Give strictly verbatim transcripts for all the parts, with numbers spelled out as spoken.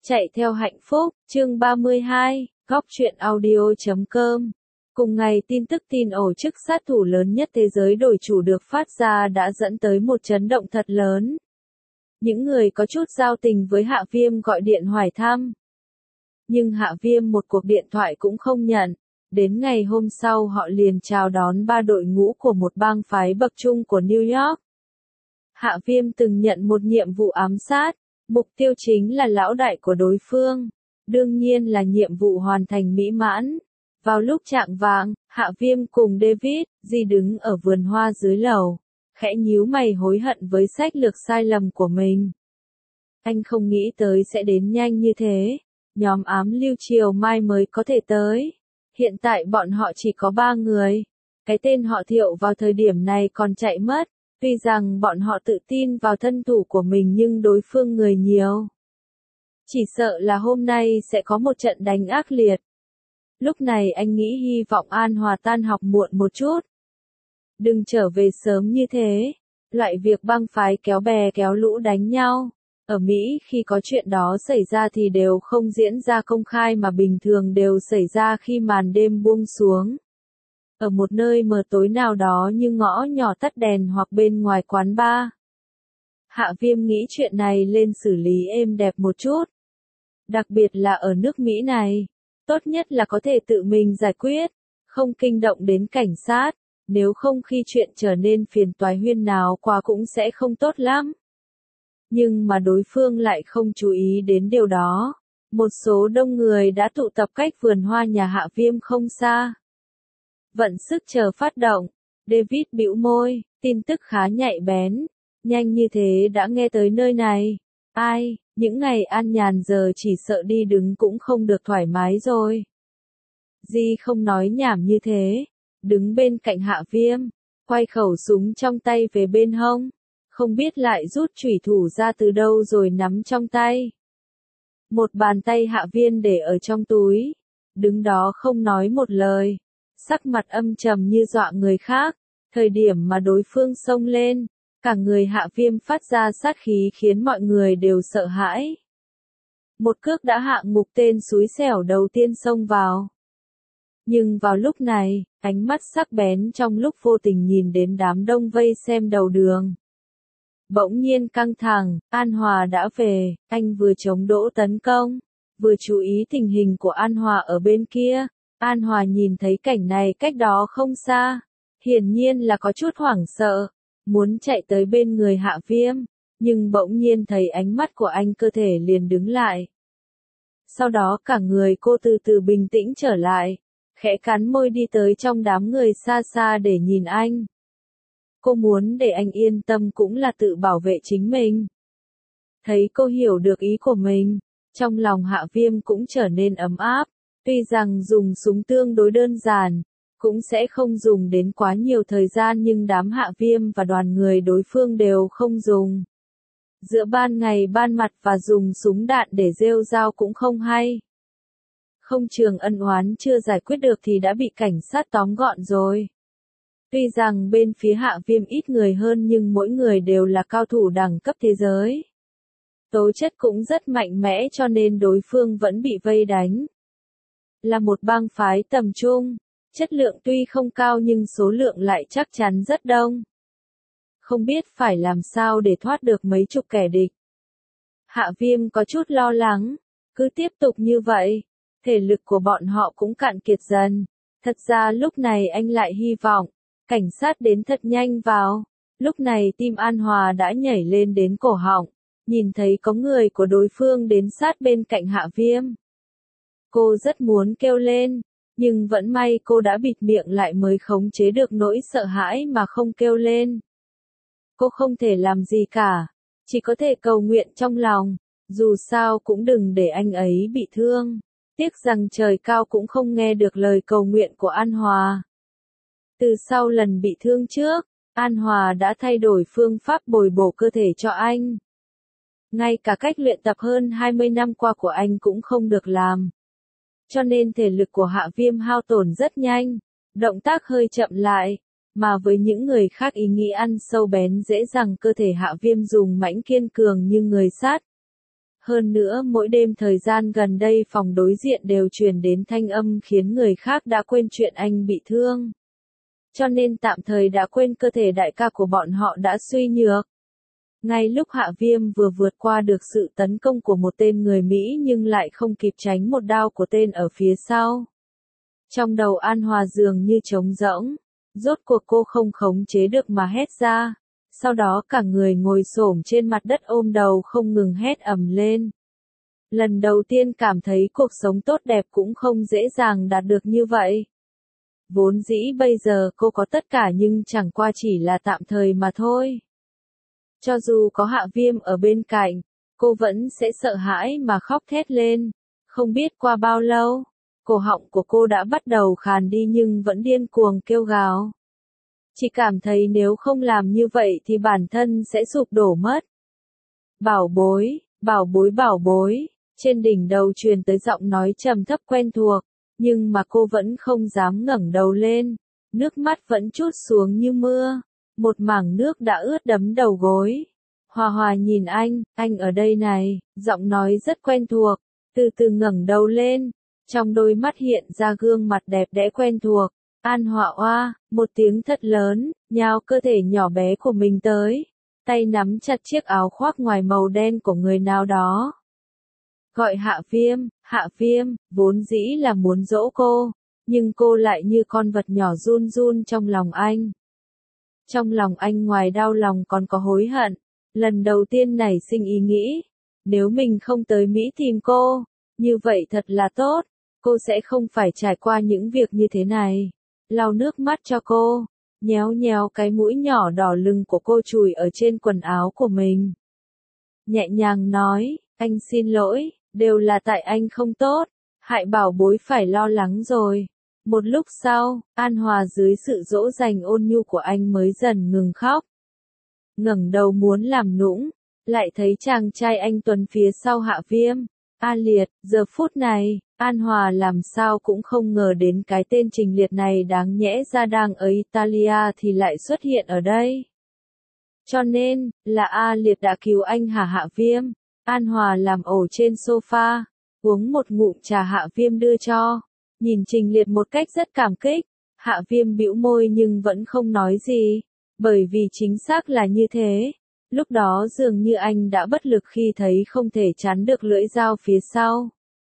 Chạy theo hạnh phúc, chương ba mươi hai, góc truyện audio chấm com. Cùng ngày tin tức tin ổ chức sát thủ lớn nhất thế giới đổi chủ được phát ra đã dẫn tới một chấn động thật lớn. Những người có chút giao tình với Hạ Viêm gọi điện hỏi thăm. Nhưng Hạ Viêm một cuộc điện thoại cũng không nhận. Đến ngày hôm sau họ liền chào đón ba đội ngũ của một bang phái bậc trung của New York. Hạ Viêm từng nhận một nhiệm vụ ám sát. Mục tiêu chính là lão đại của đối phương. Đương nhiên là nhiệm vụ hoàn thành mỹ mãn. Vào lúc chạng vạng, Hạ Viêm cùng David, Di đứng ở vườn hoa dưới lầu. Khẽ nhíu mày hối hận với sách lược sai lầm của mình. Anh không nghĩ tới sẽ đến nhanh như thế. Nhóm ám lưu chiều mai mới có thể tới. Hiện tại bọn họ chỉ có ba người. Cái tên họ Thiệu vào thời điểm này còn chạy mất. Tuy rằng bọn họ tự tin vào thân thủ của mình nhưng đối phương người nhiều. Chỉ sợ là hôm nay sẽ có một trận đánh ác liệt. Lúc này anh nghĩ hy vọng An Hòa tan học muộn một chút. Đừng trở về sớm như thế. Loại việc băng phái kéo bè kéo lũ đánh nhau. Ở Mỹ khi có chuyện đó xảy ra thì đều không diễn ra công khai mà bình thường đều xảy ra khi màn đêm buông xuống. Ở một nơi mờ tối nào đó như ngõ nhỏ tắt đèn hoặc bên ngoài quán bar. Hạ Viêm nghĩ chuyện này lên xử lý êm đẹp một chút. Đặc biệt là ở nước Mỹ này. Tốt nhất là có thể tự mình giải quyết. Không kinh động đến cảnh sát. Nếu không khi chuyện trở nên phiền toái huyên náo quá cũng sẽ không tốt lắm. Nhưng mà đối phương lại không chú ý đến điều đó. Một số đông người đã tụ tập cách vườn hoa nhà Hạ Viêm không xa. Vận sức chờ phát động. David bĩu môi, tin tức khá nhạy bén. Nhanh như thế đã nghe tới nơi này. Ai, những ngày an nhàn giờ chỉ sợ đi đứng cũng không được thoải mái rồi. Di không nói nhảm như thế. Đứng bên cạnh Hạ Viêm. Quay khẩu súng trong tay về bên hông. Không biết lại rút chủy thủ ra từ đâu rồi nắm trong tay. Một bàn tay Hạ Viêm để ở trong túi. Đứng đó không nói một lời. Sắc mặt âm trầm như dọa người khác. Thời điểm mà đối phương xông lên, cả người Hạ Viêm phát ra sát khí khiến mọi người đều sợ hãi. Một cước đã hạ ngục tên xúi xẻo đầu tiên xông vào. Nhưng vào lúc này, ánh mắt sắc bén trong lúc vô tình nhìn đến đám đông vây xem đầu đường. Bỗng nhiên căng thẳng, An Hòa đã về, anh vừa chống đỡ tấn công, vừa chú ý tình hình của An Hòa ở bên kia. An Hòa nhìn thấy cảnh này cách đó không xa, hiển nhiên là có chút hoảng sợ, muốn chạy tới bên người Hạ Viêm, nhưng bỗng nhiên thấy ánh mắt của anh cơ thể liền đứng lại. Sau đó cả người cô từ từ bình tĩnh trở lại, khẽ cắn môi đi tới trong đám người xa xa để nhìn anh. Cô muốn để anh yên tâm cũng là tự bảo vệ chính mình. Thấy cô hiểu được ý của mình, trong lòng Hạ Viêm cũng trở nên ấm áp. Tuy rằng dùng súng tương đối đơn giản, cũng sẽ không dùng đến quá nhiều thời gian nhưng đám Hạ Viêm và đoàn người đối phương đều không dùng. Giữa ban ngày ban mặt và dùng súng đạn để rêu rao cũng không hay. Không trường ân oán chưa giải quyết được thì đã bị cảnh sát tóm gọn rồi. Tuy rằng bên phía Hạ Viêm ít người hơn nhưng mỗi người đều là cao thủ đẳng cấp thế giới. Tố chất cũng rất mạnh mẽ cho nên đối phương vẫn bị vây đánh. Là một bang phái tầm trung, chất lượng tuy không cao nhưng số lượng lại chắc chắn rất đông. Không biết phải làm sao để thoát được mấy chục kẻ địch. Hạ Viêm có chút lo lắng, cứ tiếp tục như vậy, thể lực của bọn họ cũng cạn kiệt dần. Thật ra lúc này anh lại hy vọng, cảnh sát đến thật nhanh vào. Lúc này tim An Hòa đã nhảy lên đến cổ họng, nhìn thấy có người của đối phương đến sát bên cạnh Hạ Viêm. Cô rất muốn kêu lên, nhưng vẫn may cô đã bịt miệng lại mới khống chế được nỗi sợ hãi mà không kêu lên. Cô không thể làm gì cả, chỉ có thể cầu nguyện trong lòng, dù sao cũng đừng để anh ấy bị thương. Tiếc rằng trời cao cũng không nghe được lời cầu nguyện của An Hòa. Từ sau lần bị thương trước, An Hòa đã thay đổi phương pháp bồi bổ cơ thể cho anh. Ngay cả cách luyện tập hơn hai mươi năm qua của anh cũng không được làm. Cho nên thể lực của Hạ Viêm hao tổn rất nhanh, động tác hơi chậm lại, mà với những người khác ý nghĩ ăn sâu bén dễ dàng cơ thể Hạ Viêm dùng mãnh kiên cường như người sắt. Hơn nữa mỗi đêm thời gian gần đây phòng đối diện đều truyền đến thanh âm khiến người khác đã quên chuyện anh bị thương. Cho nên tạm thời đã quên cơ thể đại ca của bọn họ đã suy nhược. Ngay lúc Hạ Viêm vừa vượt qua được sự tấn công của một tên người Mỹ nhưng lại không kịp tránh một đao của tên ở phía sau. Trong đầu An Hòa dường như trống rỗng, rốt cuộc cô không khống chế được mà hét ra. Sau đó cả người ngồi xổm trên mặt đất ôm đầu không ngừng hét ầm lên. Lần đầu tiên cảm thấy cuộc sống tốt đẹp cũng không dễ dàng đạt được như vậy. Vốn dĩ bây giờ cô có tất cả nhưng chẳng qua chỉ là tạm thời mà thôi. Cho dù có Hạ Viêm ở bên cạnh, cô vẫn sẽ sợ hãi mà khóc thét lên. Không biết qua bao lâu, cổ họng của cô đã bắt đầu khàn đi nhưng vẫn điên cuồng kêu gào. Chỉ cảm thấy nếu không làm như vậy thì bản thân sẽ sụp đổ mất. Bảo bối, bảo bối bảo bối, trên đỉnh đầu truyền tới giọng nói trầm thấp quen thuộc, nhưng mà cô vẫn không dám ngẩng đầu lên, nước mắt vẫn trút xuống như mưa, một mảng nước đã ướt đẫm đầu gối. Hòa Hòa nhìn anh, anh ở đây này, giọng nói rất quen thuộc, từ từ ngẩng đầu lên, trong đôi mắt hiện ra gương mặt đẹp đẽ quen thuộc. An Hòa oa, một tiếng thật lớn, nhào cơ thể nhỏ bé của mình tới, tay nắm chặt chiếc áo khoác ngoài màu đen của người nào đó. Gọi Hạ Viêm, Hạ Viêm, vốn dĩ là muốn dỗ cô, nhưng cô lại như con vật nhỏ run run trong lòng anh. Trong lòng anh ngoài đau lòng còn có hối hận, lần đầu tiên nảy sinh ý nghĩ, nếu mình không tới Mỹ tìm cô, như vậy thật là tốt, cô sẽ không phải trải qua những việc như thế này. Lau nước mắt cho cô, nhéo nhéo cái mũi nhỏ đỏ lừng của cô chùi ở trên quần áo của mình. Nhẹ nhàng nói, anh xin lỗi, đều là tại anh không tốt, hại bảo bối phải lo lắng rồi. Một lúc sau, An Hòa dưới sự dỗ dành ôn nhu của anh mới dần ngừng khóc. Ngẩng đầu muốn làm nũng, lại thấy chàng trai anh Tuấn phía sau Hạ Viêm. A Liệt, giờ phút này, An Hòa làm sao cũng không ngờ đến cái tên Trình Liệt này đáng nhẽ ra đang ở Italia thì lại xuất hiện ở đây. Cho nên, là A Liệt đã cứu anh hả Hạ Viêm? An Hòa làm ổ trên sofa, uống một ngụm trà Hạ Viêm đưa cho, nhìn Trình Liệt một cách rất cảm kích. Hạ Viêm bĩu môi nhưng vẫn không nói gì, bởi vì chính xác là như thế. Lúc đó dường như anh đã bất lực khi thấy không thể chắn được lưỡi dao phía sau.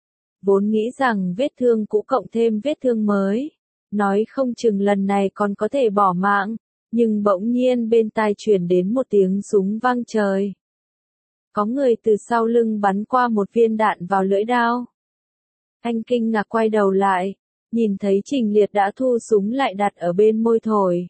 Vốn nghĩ rằng vết thương cũ cộng thêm vết thương mới, nói không chừng lần này còn có thể bỏ mạng, nhưng bỗng nhiên bên tai truyền đến một tiếng súng vang trời. Có người từ sau lưng bắn qua một viên đạn vào lưỡi dao. Anh kinh ngạc quay đầu lại, nhìn thấy Trình Liệt đã thu súng lại đặt ở bên môi thổi.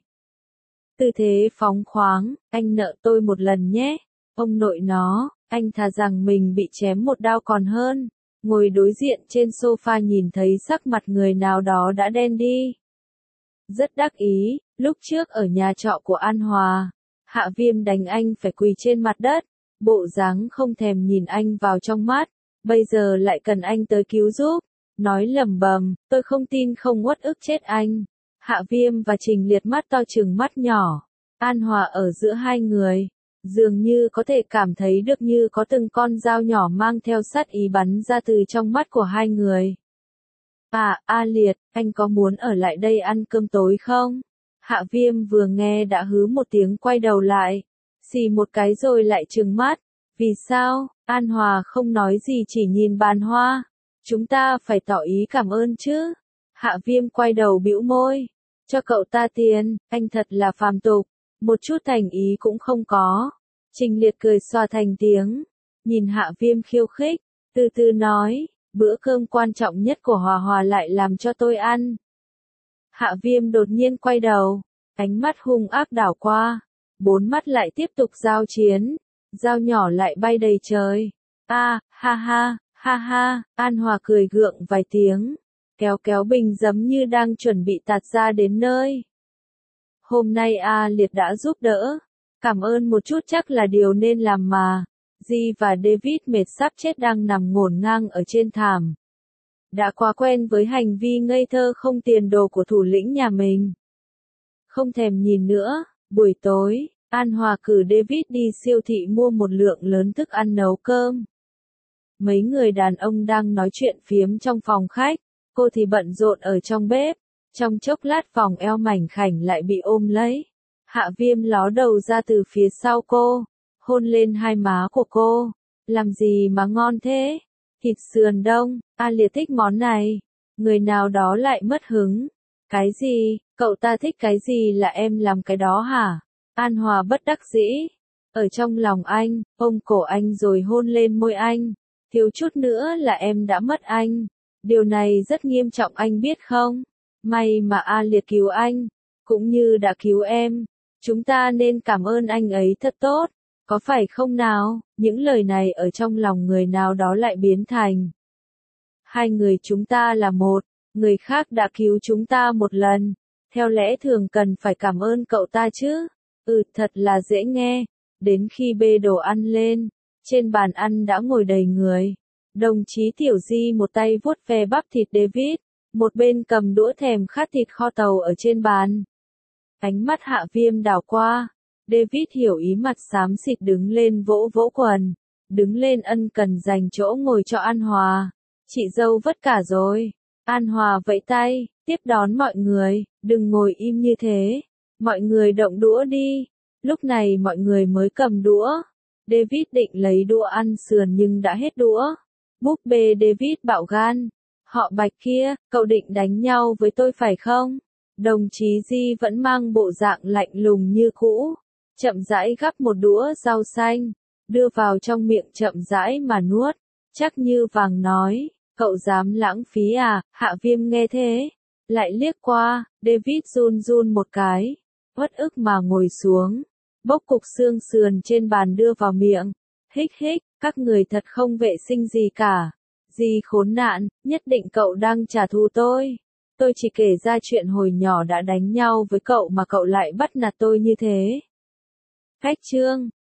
Tư thế phóng khoáng, anh nợ tôi một lần nhé, ông nội nó, anh thà rằng mình bị chém một đao còn hơn. Ngồi đối diện trên sofa nhìn thấy sắc mặt người nào đó đã đen đi. Rất đắc ý, lúc trước ở nhà trọ của An Hòa, Hạ Viêm đánh anh phải quỳ trên mặt đất, bộ dáng không thèm nhìn anh vào trong mắt, bây giờ lại cần anh tới cứu giúp, nói lẩm bẩm, tôi không tin không uất ức chết anh. Hạ Viêm và Trình Liệt mắt to trừng mắt nhỏ, An Hòa ở giữa hai người, dường như có thể cảm thấy được như có từng con dao nhỏ mang theo sát ý bắn ra từ trong mắt của hai người. À, A Liệt, anh có muốn ở lại đây ăn cơm tối không? Hạ Viêm vừa nghe đã hứ một tiếng quay đầu lại, xì một cái rồi lại trừng mắt. Vì sao? An Hòa không nói gì chỉ nhìn bàn hoa. Chúng ta phải tỏ ý cảm ơn chứ. Hạ Viêm quay đầu bĩu môi. Cho cậu ta tiền, anh thật là phàm tục. Một chút thành ý cũng không có. Trình Liệt cười xòa thành tiếng. Nhìn Hạ Viêm khiêu khích. Từ từ nói. Bữa cơm quan trọng nhất của Hòa Hòa lại làm cho tôi ăn. Hạ Viêm đột nhiên quay đầu. Ánh mắt hung ác đảo qua. Bốn mắt lại tiếp tục giao chiến. Dao nhỏ lại bay đầy trời. A, à, ha ha, ha ha, An Hòa cười gượng vài tiếng. Kéo kéo bình giấm như đang chuẩn bị tạt ra đến nơi. Hôm nay A Liệt đã giúp đỡ. Cảm ơn một chút chắc là điều nên làm mà. Di và David mệt sắp chết đang nằm ngổn ngang ở trên thảm. Đã quá quen với hành vi ngây thơ không tiền đồ của thủ lĩnh nhà mình. Không thèm nhìn nữa, buổi tối, An Hòa cử David đi siêu thị mua một lượng lớn thức ăn nấu cơm. Mấy người đàn ông đang nói chuyện phiếm trong phòng khách, cô thì bận rộn ở trong bếp. Trong chốc lát vòng eo mảnh khảnh lại bị ôm lấy. Hạ Viêm ló đầu ra từ phía sau cô, hôn lên hai má của cô. Làm gì mà ngon thế? Thịt sườn đông, A Liệt thích món này. Người nào đó lại mất hứng. Cái gì? Cậu ta thích cái gì là em làm cái đó hả? An Hòa bất đắc dĩ. Ở trong lòng anh, ôm cổ anh rồi hôn lên môi anh. Thiếu chút nữa là em đã mất anh. Điều này rất nghiêm trọng anh biết không? May mà A Liệt cứu anh, cũng như đã cứu em. Chúng ta nên cảm ơn anh ấy thật tốt. Có phải không nào? Những lời này ở trong lòng người nào đó lại biến thành. Hai người chúng ta là một, người khác đã cứu chúng ta một lần. Theo lẽ thường cần phải cảm ơn cậu ta chứ. Ừ, thật là dễ nghe. Đến khi bê đồ ăn lên, trên bàn ăn đã ngồi đầy người. Đồng chí Tiểu Di một tay vuốt ve bắp thịt David, một bên cầm đũa thèm khát thịt kho tàu ở trên bàn. Ánh mắt Hạ Viêm đảo qua. David hiểu ý, mặt xám xịt đứng lên vỗ vỗ quần. Đứng lên ân cần dành chỗ ngồi cho An Hòa. Chị dâu vất cả rồi. An Hòa vẫy tay, tiếp đón mọi người, đừng ngồi im như thế. Mọi người động đũa đi. Lúc này mọi người mới cầm đũa. David định lấy đũa ăn sườn nhưng đã hết đũa. Búp bê David bạo gan. Họ Bạch kia, cậu định đánh nhau với tôi phải không? Đồng chí Di vẫn mang bộ dạng lạnh lùng như cũ. Chậm rãi gắp một đũa rau xanh, đưa vào trong miệng chậm rãi mà nuốt. Chắc như vàng nói, cậu dám lãng phí à? Hạ Viêm nghe thế, lại liếc qua, David run run một cái, uất ức mà ngồi xuống, bốc cục xương sườn trên bàn đưa vào miệng. Hích hích, các người thật không vệ sinh gì cả. Di khốn nạn, nhất định cậu đang trả thù tôi. Tôi chỉ kể ra chuyện hồi nhỏ đã đánh nhau với cậu mà cậu lại bắt nạt tôi như thế. Cách chương